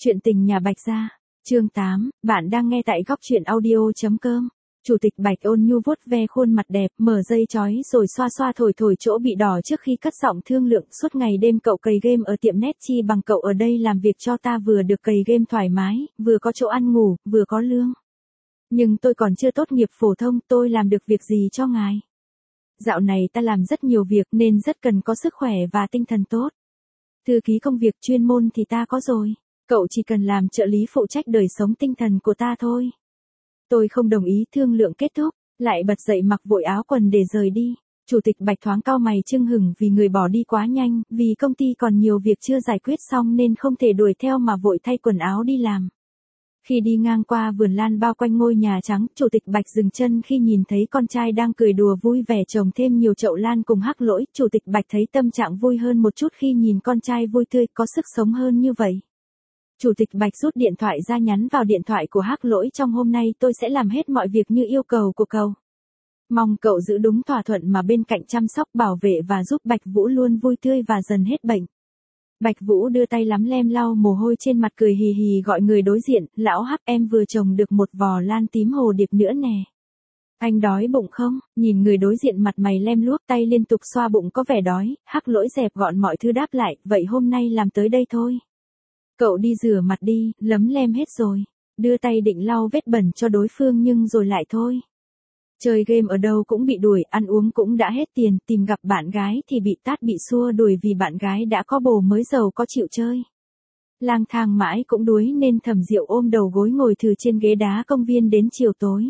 Chuyện tình nhà Bạch Gia, chương 8, bạn đang nghe tại góc truyện audio.com. Chủ tịch Bạch ôn nhu vuốt ve khuôn mặt đẹp, mở dây chói rồi xoa xoa thổi thổi chỗ bị đỏ trước khi cất giọng thương lượng, suốt ngày đêm cậu cày game ở tiệm net chi bằng cậu ở đây làm việc cho ta vừa được cày game thoải mái, vừa có chỗ ăn ngủ, vừa có lương. Nhưng tôi còn chưa tốt nghiệp phổ thông, tôi làm được việc gì cho ngài? Dạo này ta làm rất nhiều việc nên rất cần có sức khỏe và tinh thần tốt. Thư ký công việc chuyên môn thì ta có rồi. Cậu chỉ cần làm trợ lý phụ trách đời sống tinh thần của ta thôi. Tôi không đồng ý, thương lượng kết thúc, lại bật dậy mặc vội áo quần để rời đi. Chủ tịch Bạch thoáng cau mày chưng hửng vì người bỏ đi quá nhanh, vì công ty còn nhiều việc chưa giải quyết xong nên không thể đuổi theo mà vội thay quần áo đi làm. Khi đi ngang qua vườn lan bao quanh ngôi nhà trắng, Chủ tịch Bạch dừng chân khi nhìn thấy con trai đang cười đùa vui vẻ trồng thêm nhiều chậu lan cùng Hắc Lỗi. Chủ tịch Bạch thấy tâm trạng vui hơn một chút khi nhìn con trai vui tươi, có sức sống hơn như vậy. Chủ tịch Bạch rút điện thoại ra nhắn vào điện thoại của Hắc Lỗi: trong hôm nay tôi sẽ làm hết mọi việc như yêu cầu của cậu. Mong cậu giữ đúng thỏa thuận mà bên cạnh chăm sóc bảo vệ và giúp Bạch Vũ luôn vui tươi và dần hết bệnh. Bạch Vũ đưa tay lắm lem lau mồ hôi trên mặt, cười hì hì gọi người đối diện: lão Hắc, em vừa trồng được một vò lan tím hồ điệp nữa nè. Anh đói bụng không? Nhìn người đối diện mặt mày lem luốc, tay liên tục xoa bụng có vẻ đói. Hắc Lỗi dẹp gọn mọi thứ đáp lại: vậy hôm nay làm tới đây thôi. Cậu đi rửa mặt đi, lấm lem hết rồi. Đưa tay định lau vết bẩn cho đối phương nhưng rồi lại thôi. Chơi game ở đâu cũng bị đuổi, ăn uống cũng đã hết tiền, tìm gặp bạn gái thì bị tát bị xua đuổi vì bạn gái đã có bồ mới giàu có chịu chơi. Lang thang mãi cũng đuối nên Thẩm Diệu ôm đầu gối ngồi thừ trên ghế đá công viên đến chiều tối.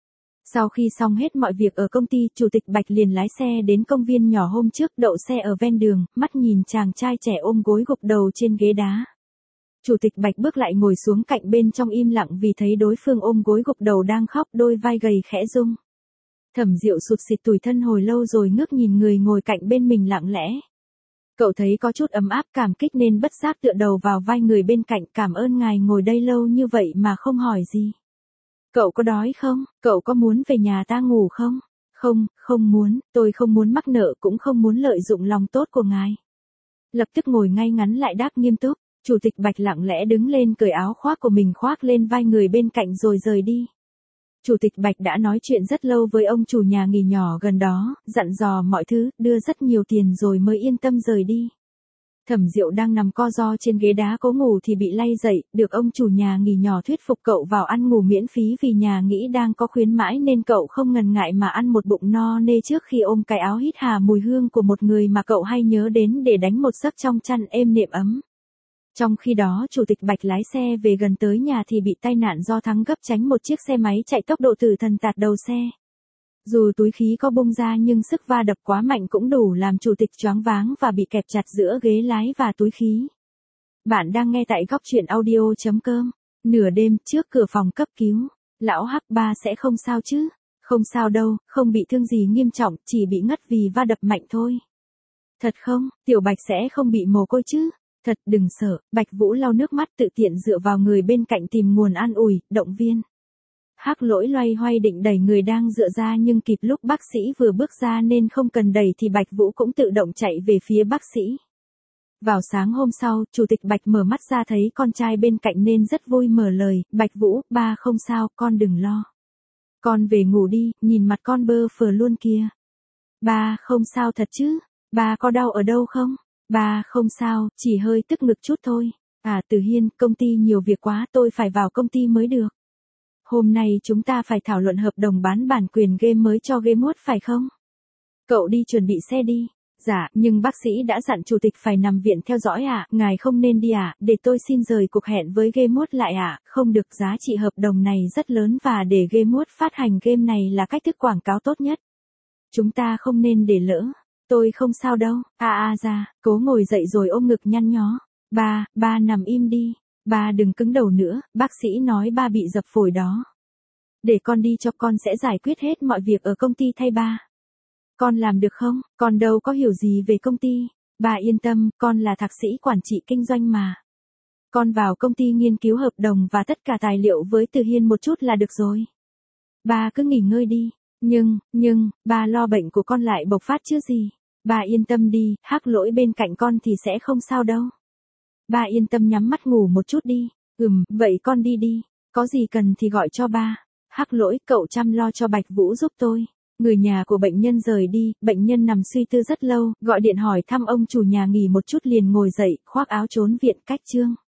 Sau khi xong hết mọi việc ở công ty, Chủ tịch Bạch liền lái xe đến công viên nhỏ hôm trước, đậu xe ở ven đường, mắt nhìn chàng trai trẻ ôm gối gục đầu trên ghế đá. Chủ tịch Bạch bước lại ngồi xuống cạnh bên trong im lặng vì thấy đối phương ôm gối gục đầu đang khóc, đôi vai gầy khẽ rung. Thẩm Diệu sụt sịt tủi thân hồi lâu rồi ngước nhìn người ngồi cạnh bên mình lặng lẽ. Cậu thấy có chút ấm áp cảm kích nên bất giác tựa đầu vào vai người bên cạnh: cảm ơn ngài ngồi đây lâu như vậy mà không hỏi gì. Cậu có đói không? Cậu có muốn về nhà ta ngủ không? Không, không muốn, tôi không muốn mắc nợ cũng không muốn lợi dụng lòng tốt của ngài. Lập tức ngồi ngay ngắn lại đáp nghiêm túc. Chủ tịch Bạch lặng lẽ đứng lên cởi áo khoác của mình khoác lên vai người bên cạnh rồi rời đi. Chủ tịch Bạch đã nói chuyện rất lâu với ông chủ nhà nghỉ nhỏ gần đó, dặn dò mọi thứ, đưa rất nhiều tiền rồi mới yên tâm rời đi. Thẩm Diệu đang nằm co ro trên ghế đá cố ngủ thì bị lay dậy, được ông chủ nhà nghỉ nhỏ thuyết phục cậu vào ăn ngủ miễn phí vì nhà nghỉ đang có khuyến mãi nên cậu không ngần ngại mà ăn một bụng no nê trước khi ôm cái áo hít hà mùi hương của một người mà cậu hay nhớ đến để đánh một giấc trong chăn êm nệm ấm. Trong khi đó Chủ tịch Bạch lái xe về gần tới nhà thì bị tai nạn do thắng gấp tránh một chiếc xe máy chạy tốc độ tử thần tạt đầu xe. Dù túi khí có bung ra nhưng sức va đập quá mạnh cũng đủ làm chủ tịch choáng váng và bị kẹp chặt giữa ghế lái và túi khí. Bạn đang nghe tại góc truyện audio.com. Nửa đêm, trước cửa phòng cấp cứu. Lão Hắc, ba sẽ không sao chứ? Không sao đâu, không bị thương gì nghiêm trọng, chỉ bị ngất vì va đập mạnh thôi. Thật không? Tiểu Bạch sẽ không bị mồ côi chứ? Thật, đừng sợ. Bạch Vũ lau nước mắt tự tiện dựa vào người bên cạnh tìm nguồn an ủi, động viên. Hắc Lỗi loay hoay định đẩy người đang dựa ra nhưng kịp lúc bác sĩ vừa bước ra nên không cần đẩy thì Bạch Vũ cũng tự động chạy về phía bác sĩ. Vào sáng hôm sau, Chủ tịch Bạch mở mắt ra thấy con trai bên cạnh nên rất vui mở lời: Bạch Vũ, ba không sao, con đừng lo. Con về ngủ đi, nhìn mặt con bơ phờ luôn kìa. Ba không sao thật chứ? Ba có đau ở đâu không? Ba không sao, chỉ hơi tức ngực chút thôi. À Từ Hiên, công ty nhiều việc quá, tôi phải vào công ty mới được. Hôm nay chúng ta phải thảo luận hợp đồng bán bản quyền game mới cho Gameworld phải không? Cậu đi chuẩn bị xe đi. Dạ, nhưng bác sĩ đã dặn chủ tịch phải nằm viện theo dõi ạ, ngài không nên đi ạ, để tôi xin rời cuộc hẹn với Gameworld lại ạ, không được, giá trị hợp đồng này rất lớn và để Gameworld phát hành game này là cách thức quảng cáo tốt nhất. Chúng ta không nên để lỡ. Tôi không sao đâu. Ra, cố ngồi dậy rồi ôm ngực nhăn nhó. Ba nằm im đi. Ba đừng cứng đầu nữa, bác sĩ nói ba bị dập phổi đó. Để con đi cho, con sẽ giải quyết hết mọi việc ở công ty thay ba. Con làm được không? Con đâu có hiểu gì về công ty. Ba yên tâm, con là thạc sĩ quản trị kinh doanh mà. Con vào công ty nghiên cứu hợp đồng và tất cả tài liệu với Từ Hiên một chút là được rồi. Ba cứ nghỉ ngơi đi. Nhưng, ba lo bệnh của con lại bộc phát chứ gì. Ba yên tâm đi, Hắc Lỗi bên cạnh con thì sẽ không sao đâu. Ba yên tâm nhắm mắt ngủ một chút đi. Vậy con đi đi. Có gì cần thì gọi cho ba. Hắc Lỗi, cậu chăm lo cho Bạch Vũ giúp tôi. Người nhà của bệnh nhân rời đi, bệnh nhân nằm suy tư rất lâu, gọi điện hỏi thăm ông chủ nhà nghỉ một chút liền ngồi dậy, khoác áo trốn viện cách Trương.